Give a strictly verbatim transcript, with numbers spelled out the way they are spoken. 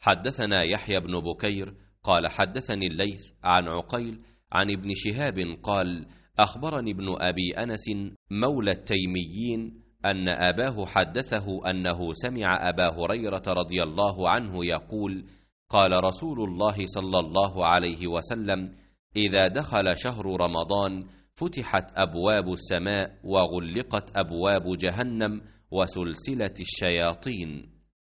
حدثنا يحيى بن بكير قال حدثني الليث عن عقيل عن ابن شهاب قال أخبرني ابن أبي أنس مولى التيميين أن أباه حدثه أنه سمع أبا هريرة رضي الله عنه يقول قال رسول الله صلى الله عليه وسلم إذا دخل شهر رمضان فتحت أبواب السماء وغلقت أبواب جهنم وسلسلة الشياطين.